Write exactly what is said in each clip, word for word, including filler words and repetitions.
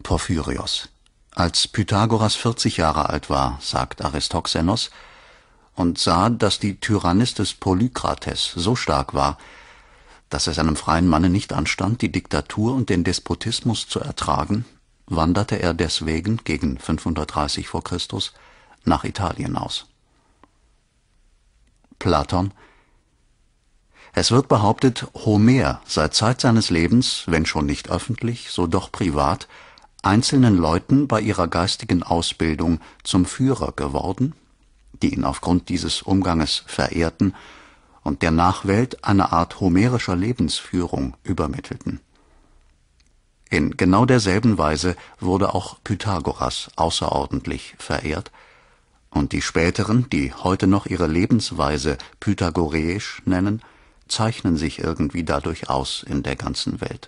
Porphyrios. Als Pythagoras vierzig Jahre alt war, sagt Aristoxenos, und sah, dass die Tyrannis des Polykrates so stark war, dass es einem freien Manne nicht anstand, die Diktatur und den Despotismus zu ertragen, wanderte er deswegen gegen fünfhundertdreißig vor Christus nach Italien aus. Platon: Es wird behauptet, Homer sei Zeit seines Lebens, wenn schon nicht öffentlich, so doch privat, einzelnen Leuten bei ihrer geistigen Ausbildung zum Führer geworden, die ihn aufgrund dieses Umganges verehrten und der Nachwelt eine Art homerischer Lebensführung übermittelten. In genau derselben Weise wurde auch Pythagoras außerordentlich verehrt, und die Späteren, die heute noch ihre Lebensweise pythagoreisch nennen, zeichnen sich irgendwie dadurch aus in der ganzen Welt.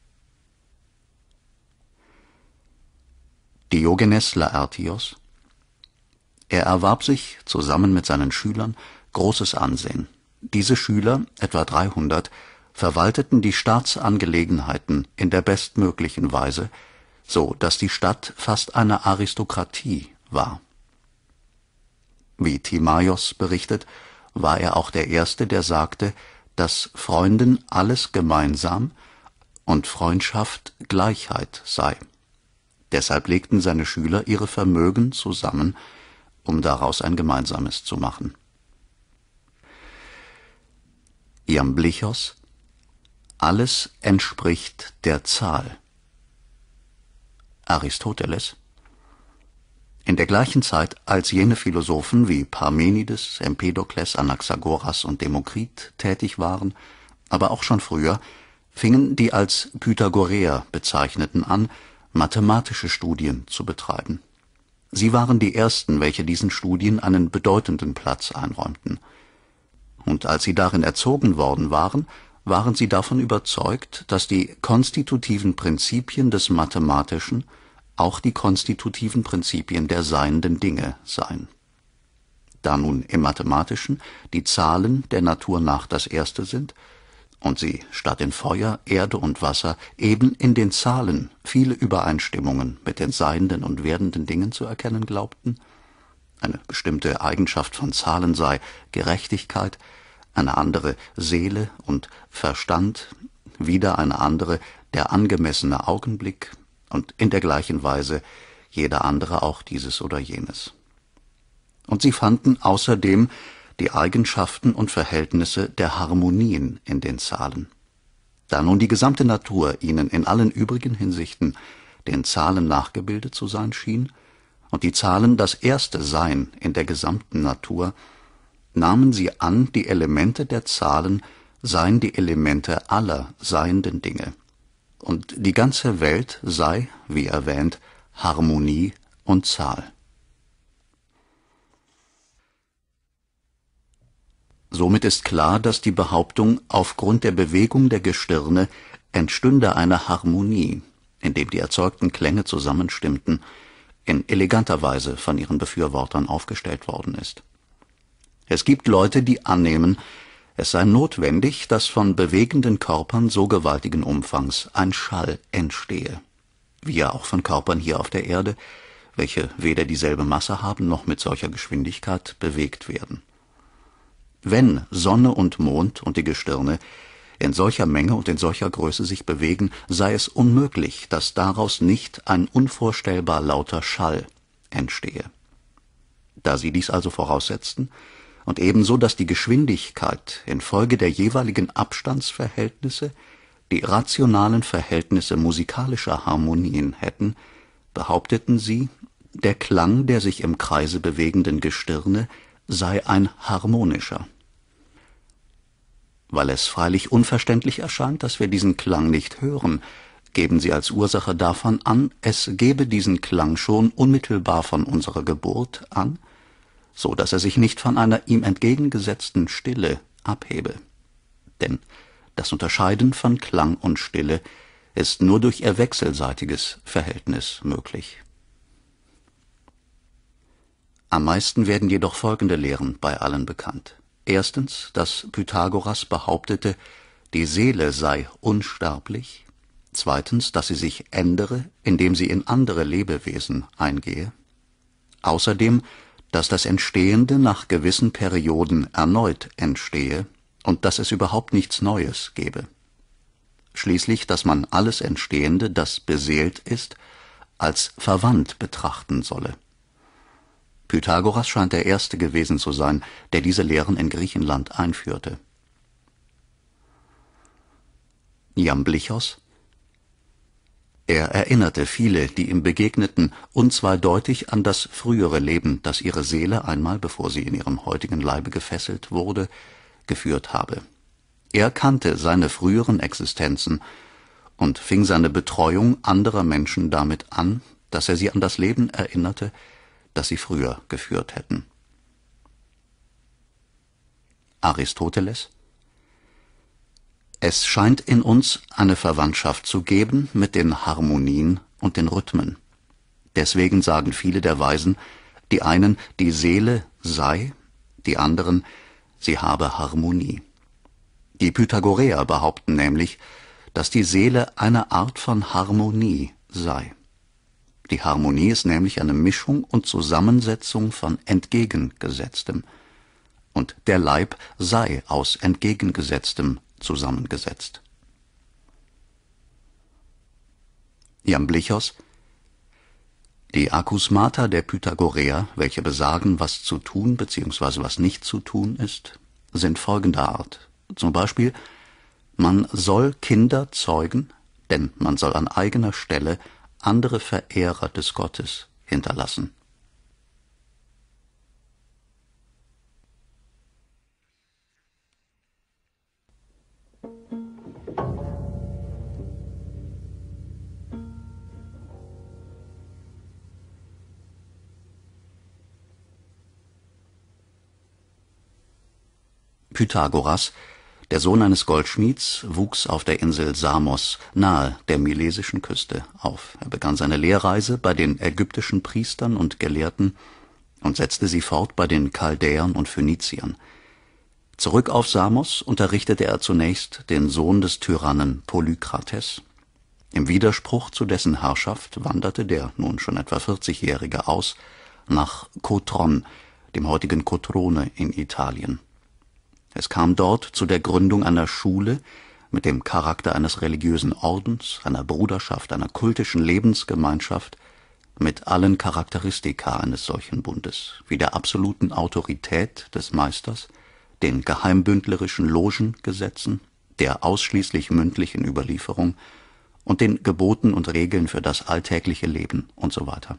Diogenes Laertios: Er erwarb sich, zusammen mit seinen Schülern, großes Ansehen. Diese Schüler, etwa dreihundert, verwalteten die Staatsangelegenheiten in der bestmöglichen Weise, so dass die Stadt fast eine Aristokratie war. Wie Timaios berichtet, war er auch der Erste, der sagte, dass Freunden alles gemeinsam und Freundschaft Gleichheit sei. Deshalb legten seine Schüler ihre Vermögen zusammen, um daraus ein gemeinsames zu machen. Iamblichos: Alles entspricht der Zahl. Aristoteles: In der gleichen Zeit, als jene Philosophen wie Parmenides, Empedokles, Anaxagoras und Demokrit tätig waren, aber auch schon früher, fingen die als Pythagoreer bezeichneten an, mathematische Studien zu betreiben. Sie waren die ersten, welche diesen Studien einen bedeutenden Platz einräumten. Und als sie darin erzogen worden waren, waren sie davon überzeugt, dass die konstitutiven Prinzipien des Mathematischen auch die konstitutiven Prinzipien der seienden Dinge seien. Da nun im Mathematischen die Zahlen der Natur nach das Erste sind und sie statt in Feuer, Erde und Wasser eben in den Zahlen viele Übereinstimmungen mit den seienden und werdenden Dingen zu erkennen glaubten, eine bestimmte Eigenschaft von Zahlen sei Gerechtigkeit, eine andere Seele und Verstand, wieder eine andere der angemessene Augenblick und in der gleichen Weise jeder andere auch dieses oder jenes. Und sie fanden außerdem die Eigenschaften und Verhältnisse der Harmonien in den Zahlen. Da nun die gesamte Natur ihnen in allen übrigen Hinsichten den Zahlen nachgebildet zu sein schien und die Zahlen das erste Sein in der gesamten Natur, nahmen sie an, die Elemente der Zahlen seien die Elemente aller seienden Dinge, und die ganze Welt sei, wie erwähnt, Harmonie und Zahl. Somit ist klar, dass die Behauptung, aufgrund der Bewegung der Gestirne entstünde eine Harmonie, indem die erzeugten Klänge zusammenstimmten, in eleganter Weise von ihren Befürwortern aufgestellt worden ist. Es gibt Leute, die annehmen, es sei notwendig, dass von bewegenden Körpern so gewaltigen Umfangs ein Schall entstehe, wie ja auch von Körpern hier auf der Erde, welche weder dieselbe Masse haben noch mit solcher Geschwindigkeit bewegt werden. Wenn Sonne und Mond und die Gestirne in solcher Menge und in solcher Größe sich bewegen, sei es unmöglich, dass daraus nicht ein unvorstellbar lauter Schall entstehe. Da sie dies also voraussetzten, und ebenso, dass die Geschwindigkeit infolge der jeweiligen Abstandsverhältnisse die rationalen Verhältnisse musikalischer Harmonien hätten, behaupteten sie, der Klang der sich im Kreise bewegenden Gestirne sei ein harmonischer. Weil es freilich unverständlich erscheint, dass wir diesen Klang nicht hören, geben sie als Ursache davon an, es gebe diesen Klang schon unmittelbar von unserer Geburt an, so dass er sich nicht von einer ihm entgegengesetzten Stille abhebe. Denn das Unterscheiden von Klang und Stille ist nur durch ihr wechselseitiges Verhältnis möglich. Am meisten werden jedoch folgende Lehren bei allen bekannt. Erstens, dass Pythagoras behauptete, die Seele sei unsterblich, Zweitens, dass sie sich ändere, indem sie in andere Lebewesen eingehe. Außerdem, dass das Entstehende nach gewissen Perioden erneut entstehe und dass es überhaupt nichts Neues gebe. Schließlich, dass man alles Entstehende, das beseelt ist, als verwandt betrachten solle. Pythagoras scheint der Erste gewesen zu sein, der diese Lehren in Griechenland einführte. Jamblichos: Er erinnerte viele, die ihm begegneten, unzweideutig an das frühere Leben, das ihre Seele einmal, bevor sie in ihrem heutigen Leibe gefesselt wurde, geführt habe. Er kannte seine früheren Existenzen und fing seine Betreuung anderer Menschen damit an, dass er sie an das Leben erinnerte, das sie früher geführt hätten. Aristoteles: Es scheint in uns eine Verwandtschaft zu geben mit den Harmonien und den Rhythmen. Deswegen sagen viele der Weisen, die einen, die Seele sei, die anderen, sie habe Harmonie. Die Pythagoreer behaupten nämlich, dass die Seele eine Art von Harmonie sei. Die Harmonie ist nämlich eine Mischung und Zusammensetzung von Entgegengesetztem, und der Leib sei aus Entgegengesetztem zusammengesetzt. Jamblichos: Die Akusmata der Pythagoreer, welche besagen, was zu tun bzw. was nicht zu tun ist, sind folgender Art. Zum Beispiel: Man soll Kinder zeugen, denn man soll an eigener Stelle andere Verehrer des Gottes hinterlassen. Pythagoras, der Sohn eines Goldschmieds, wuchs auf der Insel Samos nahe der milesischen Küste auf. Er begann seine Lehrreise bei den ägyptischen Priestern und Gelehrten und setzte sie fort bei den Chaldäern und Phöniziern. Zurück auf Samos unterrichtete er zunächst den Sohn des Tyrannen Polykrates. Im Widerspruch zu dessen Herrschaft wanderte der nun schon etwa vierzigjährige aus nach Kotron, dem heutigen Cotrone in Italien. Es kam dort zu der Gründung einer Schule mit dem Charakter eines religiösen Ordens, einer Bruderschaft, einer kultischen Lebensgemeinschaft, mit allen Charakteristika eines solchen Bundes, wie der absoluten Autorität des Meisters, den geheimbündlerischen Logengesetzen, der ausschließlich mündlichen Überlieferung und den Geboten und Regeln für das alltägliche Leben und so weiter.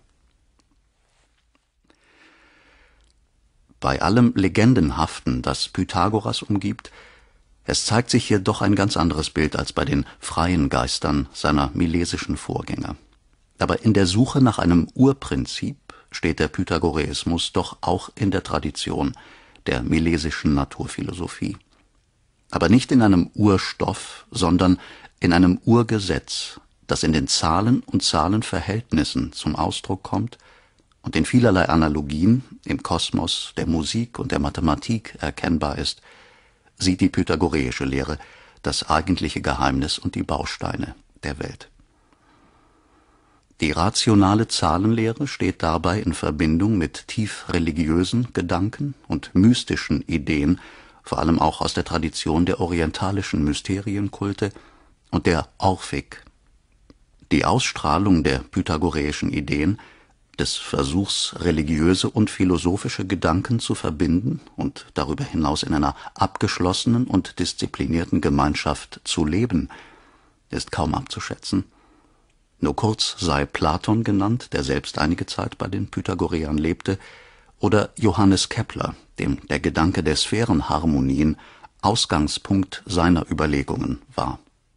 Bei allem Legendenhaften, das Pythagoras umgibt, es zeigt sich hier doch ein ganz anderes Bild als bei den freien Geistern seiner milesischen Vorgänger. Aber in der Suche nach einem Urprinzip steht der Pythagoreismus doch auch in der Tradition der milesischen Naturphilosophie. Aber nicht in einem Urstoff, sondern in einem Urgesetz, das in den Zahlen und Zahlenverhältnissen zum Ausdruck kommt und in vielerlei Analogien im Kosmos der Musik und der Mathematik erkennbar ist, sieht die pythagoreische Lehre das eigentliche Geheimnis und die Bausteine der Welt. Die rationale Zahlenlehre steht dabei in Verbindung mit tief religiösen Gedanken und mystischen Ideen, vor allem auch aus der Tradition der orientalischen Mysterienkulte und der Orphik. Die Ausstrahlung der pythagoreischen Ideen, des Versuchs, religiöse und philosophische Gedanken zu verbinden und darüber hinaus in einer abgeschlossenen und disziplinierten Gemeinschaft zu leben, ist kaum abzuschätzen. Nur kurz sei Platon genannt, der selbst einige Zeit bei den Pythagoreern lebte, oder Johannes Kepler, dem der Gedanke der Sphärenharmonien Ausgangspunkt seiner Überlegungen war.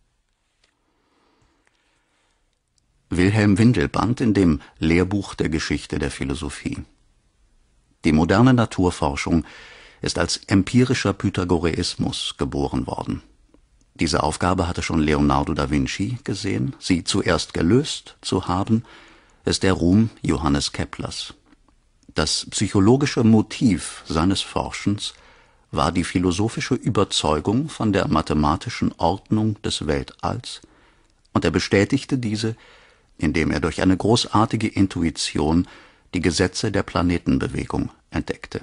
Wilhelm Windelband in dem Lehrbuch der Geschichte der Philosophie. Die moderne Naturforschung ist als empirischer Pythagoreismus geboren worden. Diese Aufgabe hatte schon Leonardo da Vinci gesehen. Sie zuerst gelöst zu haben, ist der Ruhm Johannes Keplers. Das psychologische Motiv seines Forschens war die philosophische Überzeugung von der mathematischen Ordnung des Weltalls und er bestätigte diese, indem er durch eine großartige Intuition die Gesetze der Planetenbewegung entdeckte.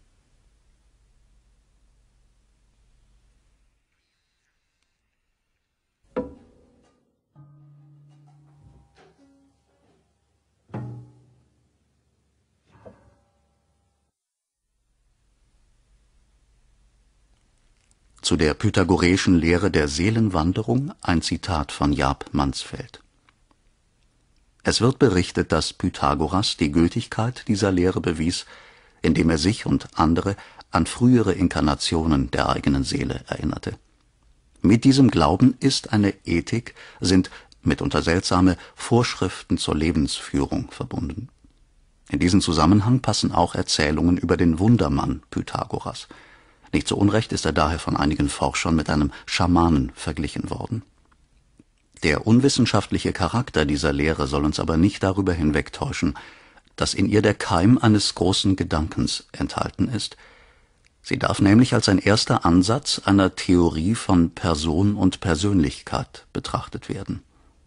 Zu der pythagoreischen Lehre der Seelenwanderung ein Zitat von Jaap Mansfeld. Es wird berichtet, dass Pythagoras die Gültigkeit dieser Lehre bewies, indem er sich und andere an frühere Inkarnationen der eigenen Seele erinnerte. Mit diesem Glauben ist eine Ethik, sind mitunter seltsame Vorschriften zur Lebensführung verbunden. In diesen Zusammenhang passen auch Erzählungen über den Wundermann Pythagoras. Nicht zu Unrecht ist er daher von einigen Forschern mit einem Schamanen verglichen worden. Der unwissenschaftliche Charakter dieser Lehre soll uns aber nicht darüber hinwegtäuschen, dass in ihr der Keim eines großen Gedankens enthalten ist. Sie darf nämlich als ein erster Ansatz einer Theorie von Person und Persönlichkeit betrachtet werden.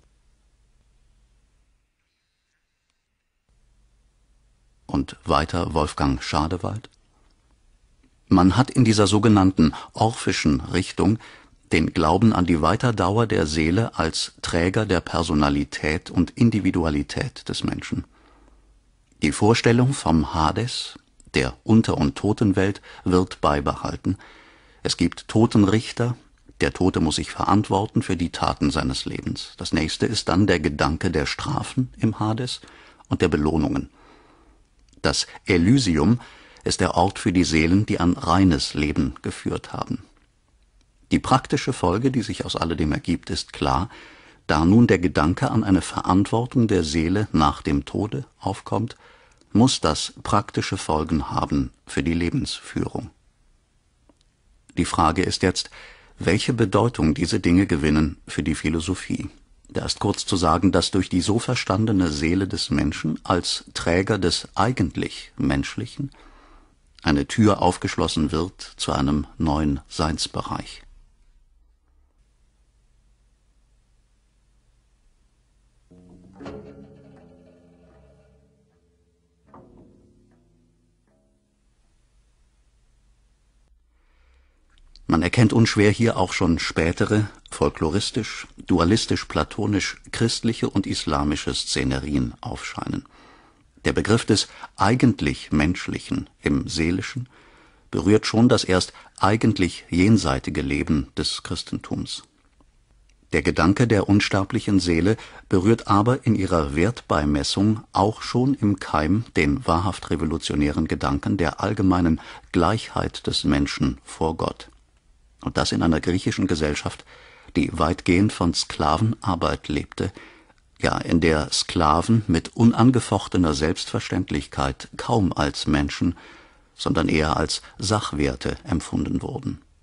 Und weiter Wolfgang Schadewald: Man hat in dieser sogenannten orphischen Richtung den Glauben an die Weiterdauer der Seele als Träger der Personalität und Individualität des Menschen. Die Vorstellung vom Hades, der Unter- und Totenwelt, wird beibehalten. Es gibt Totenrichter, der Tote muss sich verantworten für die Taten seines Lebens. Das nächste ist dann der Gedanke der Strafen im Hades und der Belohnungen. Das Elysium ist der Ort für die Seelen, die ein reines Leben geführt haben. Die praktische Folge, die sich aus alledem ergibt, ist klar, da nun der Gedanke an eine Verantwortung der Seele nach dem Tode aufkommt, muss das praktische Folgen haben für die Lebensführung. Die Frage ist jetzt, welche Bedeutung diese Dinge gewinnen für die Philosophie. Da ist kurz zu sagen, dass durch die so verstandene Seele des Menschen als Träger des eigentlich Menschlichen eine Tür aufgeschlossen wird zu einem neuen Seinsbereich. Man erkennt unschwer hier auch schon spätere, folkloristisch, dualistisch, platonisch, christliche und islamische Szenerien aufscheinen. Der Begriff des eigentlich Menschlichen im Seelischen berührt schon das erst eigentlich jenseitige Leben des Christentums. Der Gedanke der unsterblichen Seele berührt aber in ihrer Wertbeimessung auch schon im Keim den wahrhaft revolutionären Gedanken der allgemeinen Gleichheit des Menschen vor Gott. Und das in einer griechischen Gesellschaft, die weitgehend von Sklavenarbeit lebte, ja, in der Sklaven mit unangefochtener Selbstverständlichkeit kaum als Menschen, sondern eher als Sachwerte empfunden wurden.